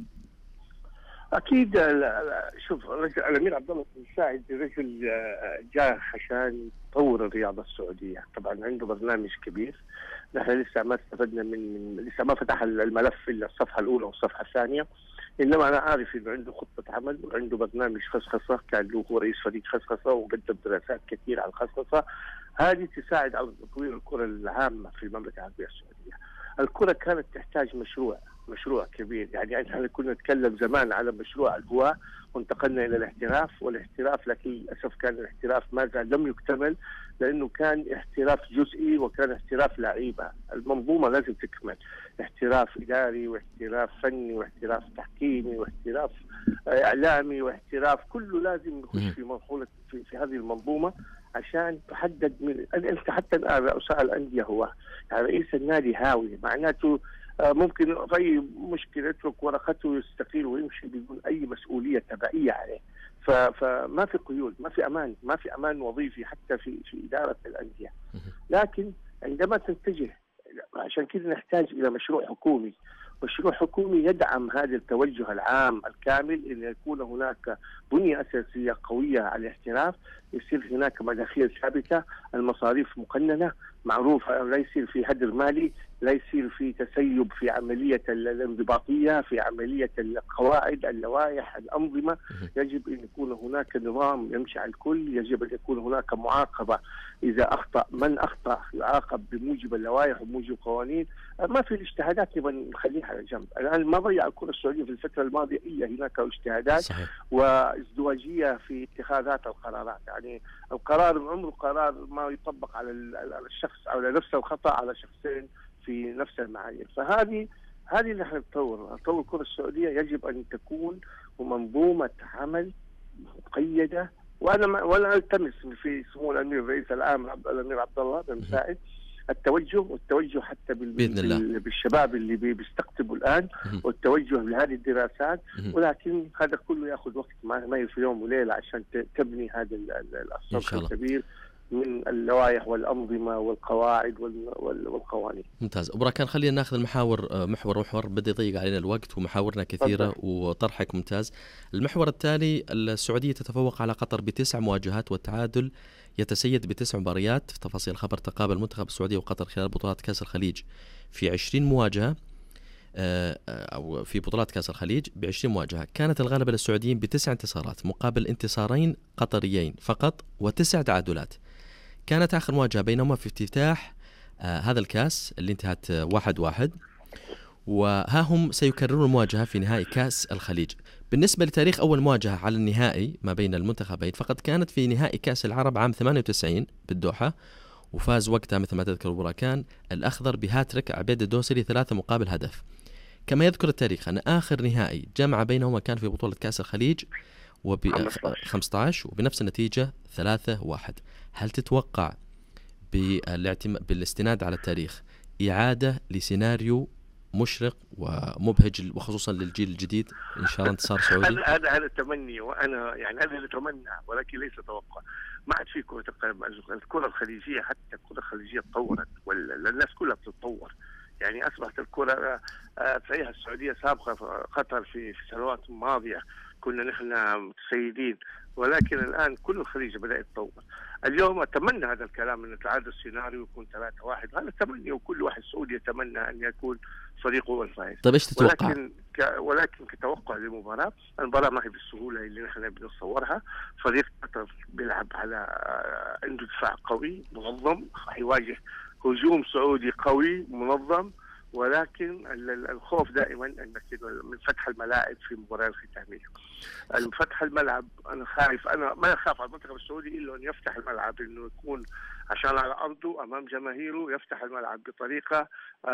اكيد. شوف الامير عبد الله بن مساعد رجل جاء عشان يطور الرياضة السعودية، طبعا عنده برنامج كبير، نحن لسه ما استفدنا من, من لسه ما فتح الملف الا الصفحة الأولى والصفحة الثانية، انما انا عارف انه عنده خطة عمل وعنده برنامج خصخصة، كان له هو رئيس فريق خصخصة وقدم دراسات كثيرة على الخصخصة، هذه تساعد على تطوير الكرة العامة في المملكة العربية السعودية. الكرة كانت تحتاج مشروع مشروع كبير، يعني احنا كنا نتكلم زمان على مشروع الهواء وانتقلنا الى الاحتراف، والاحتراف لكن للاسف كان الاحتراف ما زال لم يكتمل لانه كان احتراف جزئي وكان احتراف لعيبه، المنظومه لازم تكمل، احتراف اداري واحتراف فني واحتراف تحكيمي واحتراف اعلامي واحتراف، كله لازم يخش في مرحله في, في هذه المنظومه عشان تحدد من انت حتى الان رؤساء الانديه هو يعني رئيس النادي هاوي، معناته ممكن في أي مشكلة يترك ورقته ويستقيل ويمشي بدون أي مسؤولية تبعية عليه. فما في قيود، ما في أمان، ما في أمان وظيفي حتى في في إدارة الأندية. لكن عندما تتجه، عشان كده نحتاج إلى مشروع حكومي، مشروع حكومي يدعم هذا التوجه العام الكامل، أن يكون هناك بنية أساسية قوية على الاحتراف، يصير هناك مداخيل ثابتة، المصاريف مقننة معروفة، لا يصير في هدر مالي، لا يصير في تسيب في عملية الانضباطية، في عملية القواعد، اللوائح، الأنظمة. يجب أن يكون هناك نظام يمشي على الكل، يجب أن يكون هناك معاقبة إذا أخطأ، من أخطأ يعاقب بموجب اللوائح وموجب القوانين. ما في الاجتهادات نبغى نخليها على جنب. الآن ما ضيع الكرة السعودية في الفترة الماضية إلا هناك اجتهادات صحيح. وازدواجية في اتخاذات القرارات. يعني القرار عمره قرار ما يطبق على الشخص أو على نفس الخطأ على شخصين في نفس المعايير. فهذه هذه اللي احنا نطور نطور الكرة السعودية. يجب أن تكون منظومة عمل مقيدة. وأنا ما ولا ألتمس في سمو الأمير الرئيس العام الأمير عبد الله بن مساعد التوجه والتوجه حتى بال... بالشباب اللي بيستقطبوا الآن والتوجه لهذه الدراسات. ولكن هذا كله يأخذ وقت، ما هي في يوم وليلة عشان تبني هذا الصرف الكبير من اللوائح والأنظمة والقواعد والقوانين. ممتاز. أبو راكان، خلينا ناخذ المحاور محور محور، بدأ يضيق علينا الوقت ومحاورنا كثيرة أبدا. وطرحك ممتاز. المحور التالي، السعودية تتفوق على قطر بتسع مواجهات والتعادل يتسيد بتسع مباريات. في تفاصيل الخبر، تقابل منتخب السعودية وقطر خلال بطولات كأس الخليج في عشرين مواجهة أو في بطولات كأس الخليج بعشرين مواجهة. كانت الغالبة للسعوديين بتسع انتصارات مقابل انتصارين قطريين فقط وتسع تعادلات. كانت آخر مواجهة بينهما في افتتاح آه هذا الكاس اللي انتهت آه واحد واحد، وها هم سيكررون المواجهة في نهائي كأس الخليج. بالنسبة لتاريخ أول مواجهة على النهائي ما بين المنتخبين فقد كانت في نهائي كأس العرب عام ثمانية وتسعين بالدوحة، وفاز وقتها مثل ما تذكر براكان الأخضر بهاتريك عبيد الدوسري ثلاثة مقابل هدف. كما يذكر التاريخ أن آخر نهائي جمع بينهما كان في بطولة كأس الخليج وب خمسة عشر وبنفس النتيجة ثلاثة واحد. هل تتوقع بالاستناد على التاريخ إعادة لسيناريو مشرق ومبهج وخصوصا للجيل الجديد إن شاء الله انتصار سعودي؟ هذا هذا تمني، وأنا يعني هذا اللي أتمنى ولكن ليس توقع. ما عاد في كرة القدم، الكرة الخليجية حتى الكرة الخليجية تطورت والناس كلها بتتطور. يعني أصبحت الكرة تلاقيها السعودية سابقة قطر في في سنوات ماضية، كنا نحن متسيدين، ولكن الآن كل الخليج بدأ يتطور. اليوم أتمنى هذا الكلام أن تعاد السيناريو يكون ثلاثة واحد، هذا تمني وكل واحد سعودي يتمنى أن يكون فريقه هو الفائز. طيب إيش تتوقع؟ ولكن ك... ولكن كتوقع للمباراة، المباراة ما هي بالسهولة اللي نحن بنتصورها. فريق قطر بيلعب على عنده دفاع قوي منظم، هيواجه هجوم سعودي قوي منظم، ولكن الخوف دائما انك من فتح الملاعب في المباراه الختاميه. فتح الملعب انا خايف، انا ما اخاف على المنتخب السعودي الا ان يفتح الملعب، انه يكون عشان على ارضه امام جماهيره يفتح الملعب بطريقه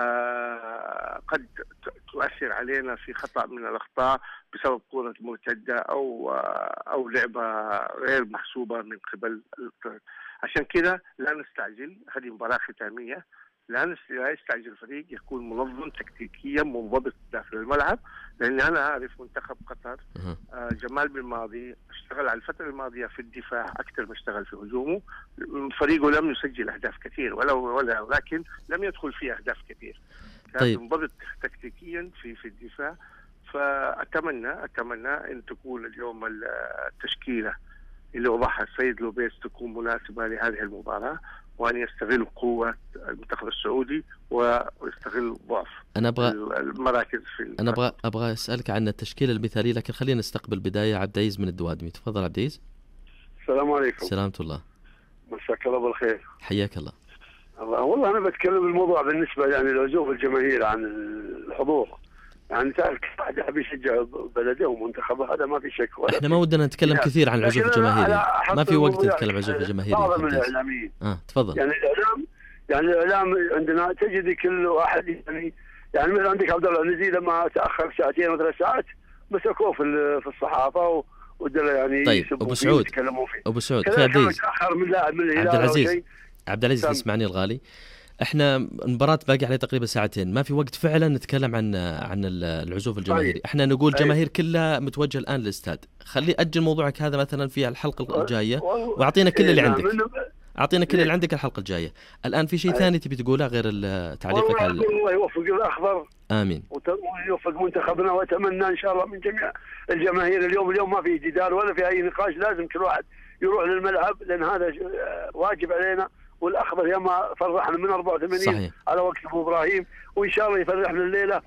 آه قد تؤثر علينا في خطا من الاخطاء بسبب كره مرتده او آه او لعبه غير محسوبه من قبل. عشان كده لا نستعجل، هذه مباراه ختاميه، لا يستعجل الفريق، يكون منظم تكتيكيا منضبط داخل الملعب. لأن أنا أعرف منتخب قطر آه جمال بالماضي اشتغل على الفترة الماضية في الدفاع أكثر ما اشتغل في هجومه. فريقه لم يسجل أهداف كثير ولو ولا ولكن لم يدخل فيه أهداف كثير. كان طيب. منضبط تكتيكيا في في الدفاع. فأتمنى أتمنى أن تكون اليوم التشكيلة اللي وضعها السيد لوبيس تكون مناسبة لهذه المباراة، وأن يستغل قوة المنتخب السعودي ويستغل ضعف أنا أبغى المراكز في أنا أبغى أبغى أسألك عن التشكيلة المثالية، لكن خلينا نستقبل بداية عبد العزيز من الدوادمي. تفضل عبد العزيز. السلام عليكم. سلامة الله. مساك الله بالخير. حياك الله. الله والله أنا بتكلم الموضوع بالنسبة يعني لعزوف الجماهير عن الحضور. يعني تعرف واحد يحب يشجع بلده ومنتخبه، هذا ما في شك. احنا ما ودنا نتكلم يعني كثير عن العزوف الجماهيري، ما في وقت نتكلم عن العزوف الجماهيري. بعض من الاعلاميين اه تفضل. يعني الاعلام يعني الاعلام عندنا تجد كل واحد يعني يعني مثلا عندك عبد الله النزي لما تاخر ساعتين وثلاث ساعات مسكوه في في الصحافه ودله يعني طيب ابو سعود ابو سعود اخي عبد العزيز من لاعب من الهلال. عبد العزيز عبد العزيز اسمعني الغالي، احنا المباراة باقي عليه تقريبا ساعتين، ما في وقت فعلا نتكلم عن عن العزوف الجماهيري. أيه. احنا نقول جماهير كلها متوجهه الان للاستاد. خلي اجل موضوعك هذا مثلا في الحلقه الجايه واعطينا كل اللي عندك. اعطينا كل اللي عندك الحلقه الجايه. الان في شيء ثاني تبي تقوله غير تعليقك على الله يوفق الاخضر. امين. ويوفق منتخبنا، واتمنى ان شاء الله من جميع الجماهير. اليوم اليوم ما في جدال ولا في اي نقاش، لازم كل واحد يروح للملعب لان هذا واجب علينا. والأخضر ياما فرحنا من أربعة وثمانين صحيح. على وقت أبو إبراهيم، وإن شاء الله يفرحنا الليلة.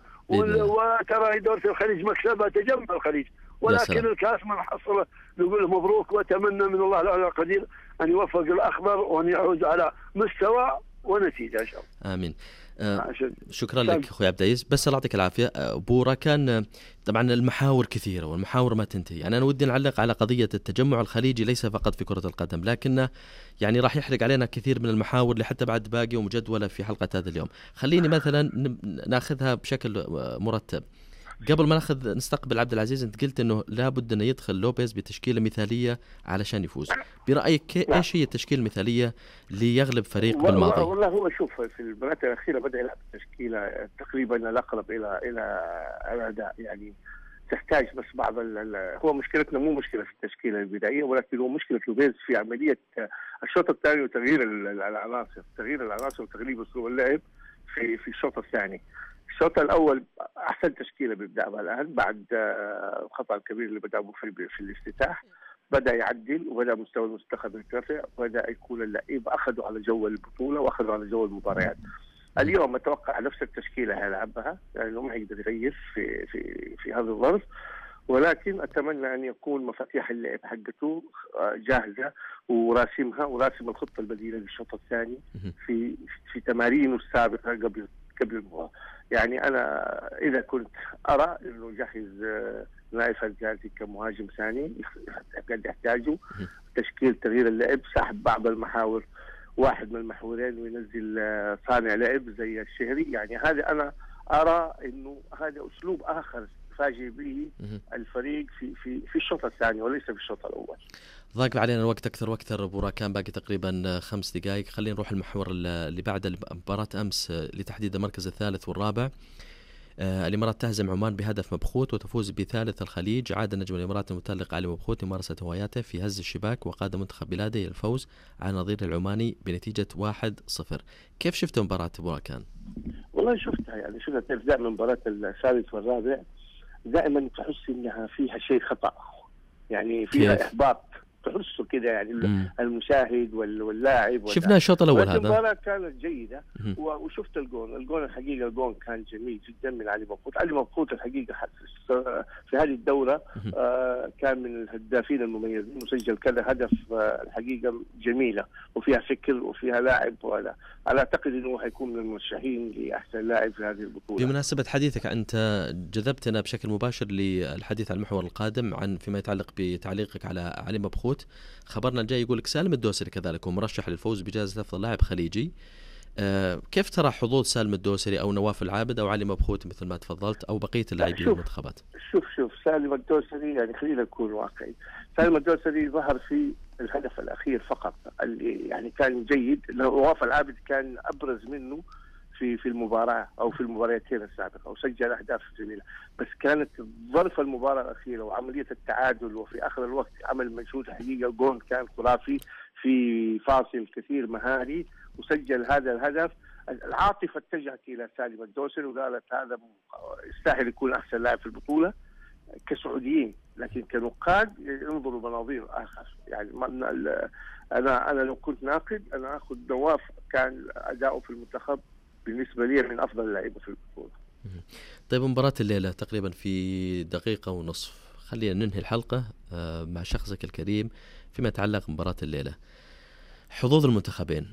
وترى دورة الخليج مكسبة تجمع الخليج، ولكن الكاس ما نحصله. نقول مبروك، وأتمنى من الله العلي القدير أن يوفق الأخضر وأن يعود على مستوى ونتيجه ان شاء الله. امين. آه شكرا لك اخوي عبد العزيز. بس الله يعطيك العافيه بورا. كان طبعا المحاور كثيره والمحاور ما تنتهي. يعني انا ودي نعلق على قضيه التجمع الخليجي ليس فقط في كره القدم، لكنه يعني راح يحرق علينا كثير من المحاور اللي حتى بعد باقي ومجدوله في حلقه هذا اليوم. خليني مثلا ناخذها بشكل مرتب. قبل ما ناخذ نستقبل عبد العزيز، انت قلت انه لابد انه يدخل لوبيز بتشكيله مثاليه علشان يفوز. برايك ايش هي التشكيله المثاليه ليغلب فريق بالماضي؟ والله هو شوف في المباراه الاخيره بدا يلعب تشكيله تقريبا الاقرب الى الى الاداء، يعني تحتاج بس بعض هو مشكلتنا مو مشكله في التشكيله البدائيه، ولكن هو مشكله لوبيز في عمليه الشوط الثاني وتغيير العناصر، تغيير العناصر وتغيير اسلوب اللعب في في الشوط الثاني. الشوط الاول احسن تشكيله بيبدا بها الان بعد الخطا الكبير اللي بدا في في الافتتاح، بدا يعدل وبدا مستوى المنتخب يرتفع وبدا يكون اللعيبه اخذوا على جو البطوله واخذوا على جو المباريات. اليوم اتوقع نفس التشكيله هيلعبها، لانه يعني ما يقدر يغير في في في هذا الظرف، ولكن اتمنى ان يكون مفاتيح اللعب حقته جاهزه وراسمها وراسم الخطه البديله للشوط الثاني في في تمارينه السابقه قبل قبل المباراه. يعني انا اذا كنت ارى انه جهز نايف الجازي كمهاجم ثاني قد يحتاجه تشكيل تغيير اللعب، سحب بعض المحاور واحد من المحورين وينزل صانع لعب زي الشهري. يعني هذا انا ارى انه هذا اسلوب اخر فاجئ به الفريق في في في الشوط الثاني وليس في الشوط الاول. ضاق علينا الوقت اكثر واكثر بورا، كان باقي تقريبا خمس دقائق. خلينا نروح المحور اللي بعد مباراة امس لتحديد المركز الثالث والرابع. آه الامارات تهزم عمان بهدف مبخوت وتفوز بثالث الخليج. عاد نجم الامارات المتألق علي مبخوت لممارسة هواياته في هز الشباك وقاد منتخب بلاده الى الفوز على نظير العماني بنتيجة واحد صفر. كيف شفت مباراة بورا كان؟ والله شفتها، يعني شفت دائما مباراة الثالث والرابع دائما تحس انها فيها شيء خطأ، يعني فيها كيف؟ احباط تحسه كده يعني مم. المشاهد واللاعب. شفنا الشوط الاول هذا المباراة كانت جيدة مم. وشفت الجون الجون الحقيقة الجون كان جميل جدا من علي مبخوت. علي مبخوت الحقيقة في هذه الدورة آه كان من الهدافين المميزين وسجل كذا هدف آه الحقيقة جميلة وفيها فكر وفيها لاعب، وهذا على اعتقد انه حيكون من المرشحين لاحسن لاعب في هذه البطولة. بمناسبة حديثك انت جذبتنا بشكل مباشر للحديث عن المحور القادم عن فيما يتعلق بتعليقك على علي مبخوت. خبرنا الجاي يقول لك سالم الدوسري كذلك ومرشح للفوز بجائزة أفضل لاعب خليجي. آه كيف ترى حظوظ سالم الدوسري أو نواف العابد أو علي مبخوت مثل ما تفضلت أو بقية اللاعبين المنتخبات؟ شوف شوف سالم الدوسري يعني خلينا نكون واقعي. سالم الدوسري ظهر في الهدف الأخير فقط اللي يعني كان جيد. نواف العابد كان أبرز منه في في المباراة أو في المباراتين السابقة وسجل أهداف جميلة، بس كانت ظرف المباراة الأخيرة وعملية التعادل وفي آخر الوقت عمل مجهود حقيقة. جون كان خرافي في فاصل كثير مهاري وسجل هذا الهدف. العاطفة اتجهت إلى سالم الدوسري وقالت هذا يستاهل يكون أحسن لاعب في البطولة كسعوديين، لكن كنقاد ينظروا مناظير آخر. يعني أنا أنا لو كنت ناقد أنا أخذ نواف، كان أداؤه في المنتخب بالنسبة لي من أفضل اللعيبة في البطولة. طيب مباراة الليلة تقريبا في دقيقة ونصف، خلينا ننهي الحلقة مع شخصك الكريم فيما يتعلق مباراة الليلة. حظوظ المنتخبين.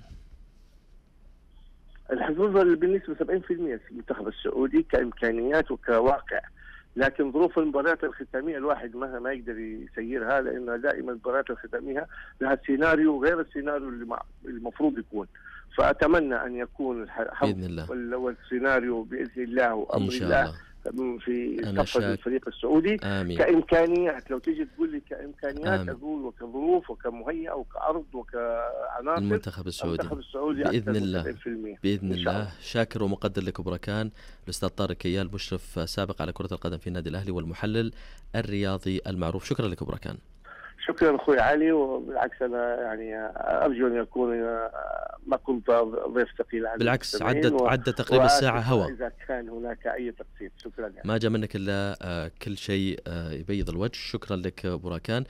الحظوظ بالنسبة سبعين بالمئة في المنتخب السعودي كإمكانيات وكواقع، لكن ظروف المباريات الختامية الواحد ما ما يقدر يسيرها، لأنها دائما المباريات الختامية لها سيناريو غير السيناريو اللي المفروض يكون. فأتمنى أن يكون الحظ والسيناريو بإذن الله وأمر الله في صفة الفريق السعودي. آمين. كإمكانيات لو تيجي تقول لي كإمكانيات آمين. أقول وكظروف وكمهيئة وكأرض وكعناصر المنتخب السعودي, المنتخب السعودي بإذن الله بإذن الله. شاكر ومقدر لك بركان الأستاذ طارق كيال مشرف سابق على كرة القدم في النادي الأهلي والمحلل الرياضي المعروف. شكرا لك بركان. شكرا اخوي علي، وبالعكس انا يعني ارجو ان يكون ما كنت ضيف ثقيل على بالعكس عدت عدت تقريبا الساعه هوا اذا كان هناك اي تقصير. شكرا يعني. ما جاء منك الا كل شيء يبيض الوجه. شكرا لك براكان.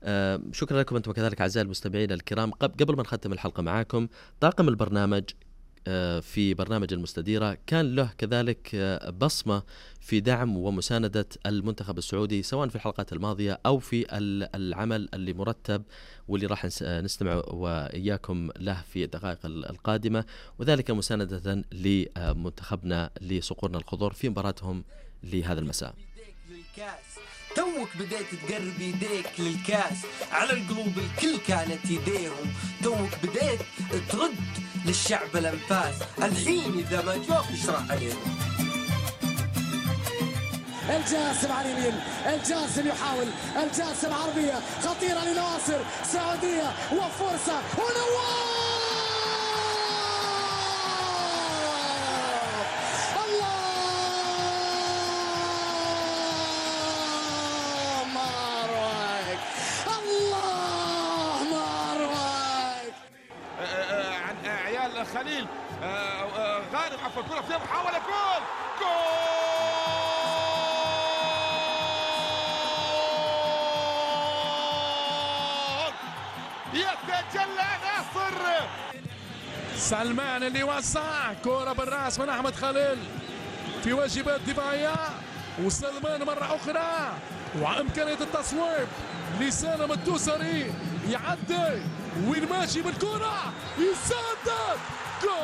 شكرا لكم انتم كذلك اعزائي المستمعين الكرام. قبل ما نختم الحلقه معاكم، طاقم البرنامج في برنامج المستديرة كان له كذلك بصمة في دعم ومساندة المنتخب السعودي سواء في الحلقات الماضية أو في العمل اللي مرتب واللي راح نستمع وإياكم له في الدقائق القادمة، وذلك مساندة لمنتخبنا لصقورنا الخضر في مباراتهم لهذا المساء. توك بديت تقرب يديك للكاس، على القلوب الكل كانت يديهم، توك بديت ترد للشعب الأنفاس، الحين إذا ما جوك اشرح عليهم. الجاسم على اليمين، الجاسم يحاول، الجاسم عرضية خطيرة لناصر، سعودية وفرصة ونواف. خليل غانم عفوا الكرة فيها محاولة جول جول يتجلى ناصر سلمان اللي وسع كرة بالراس من أحمد خليل في واجبات دفاعية، وسلمان مرة أخرى وإمكانية التصويب لسالم الدوسري يعدي وين ماشي بالكرة يسدد جول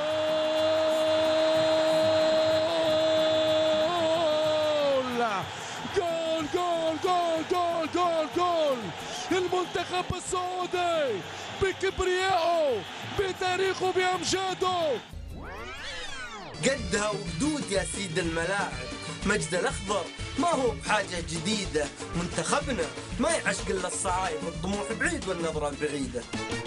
جول جول جول جول جول جول المنتخب السعودي بكبريائه بتاريخه بأمجاده. قدها وقدود يا سيد الملاعب، مجد الأخضر ما هو بحاجة جديدة، منتخبنا ما يعشق إلا الصعايب والطموح بعيد والنظرة بعيدة.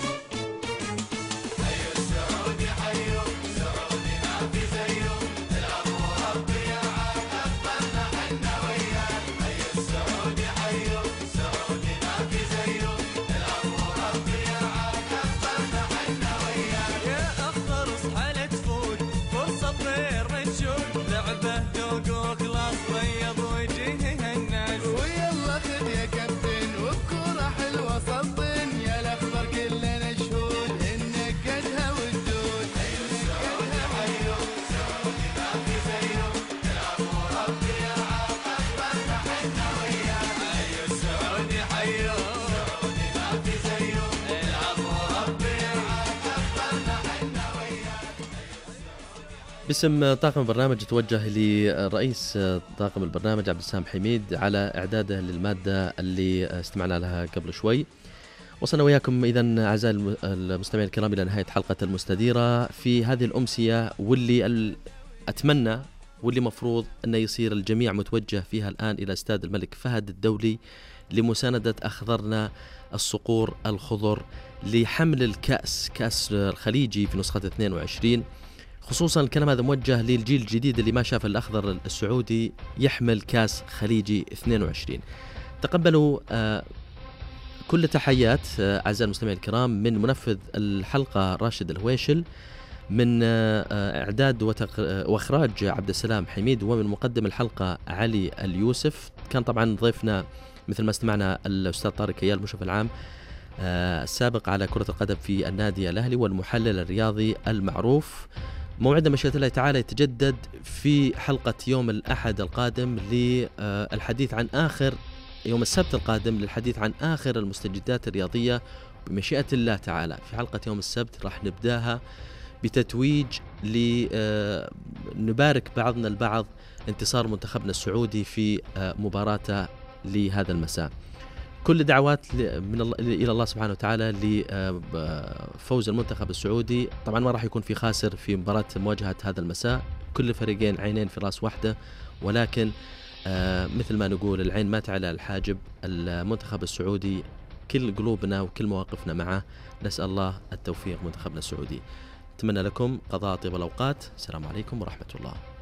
باسم طاقم البرنامج توجه لرئيس طاقم البرنامج عبد السلام حميد على إعداده للمادة اللي استمعنا لها قبل شوي. وصلنا وياكم إذن أعزائي المستمعين الكرام إلى نهاية حلقة المستديرة في هذه الأمسية، واللي أتمنى واللي مفروض أنه يصير الجميع متوجه فيها الآن إلى استاد الملك فهد الدولي لمساندة أخضرنا الصقور الخضر لحمل الكأس كأس الخليجي في نسخة اثنين وعشرين. خصوصا الكلام هذا موجه للجيل الجديد اللي ما شاف الأخضر السعودي يحمل كاس خليجي اثنين وعشرين. تقبلوا آه كل تحيات آه أعزائي المستمعين الكرام من منفذ الحلقة راشد الهويشل، من آه إعداد وإخراج عبد السلام حميد، ومن مقدم الحلقة علي اليوسف. كان طبعا ضيفنا مثل ما استمعنا الأستاذ طارق كيال المشرف العام آه السابق على كرة القدم في النادي الأهلي والمحلل الرياضي المعروف. موعدنا مشيئة الله تعالى يتجدد في حلقة يوم الأحد القادم للحديث عن آخر يوم السبت القادم للحديث عن آخر المستجدات الرياضية بمشيئة الله تعالى. في حلقة يوم السبت راح نبداها بتتويج لنبارك بعضنا البعض انتصار منتخبنا السعودي في مباراته لهذا المساء. كل دعوات من الله إلى الله سبحانه وتعالى لفوز المنتخب السعودي. طبعا ما راح يكون في خاسر في مباراة مواجهة هذا المساء، كل فريقين عينين في راس واحدة، ولكن مثل ما نقول العين ما تعلى الحاجب. المنتخب السعودي كل قلوبنا وكل مواقفنا معه، نسأل الله التوفيق منتخبنا السعودي. أتمنى لكم قضاء طيب الأوقات. السلام عليكم ورحمة الله.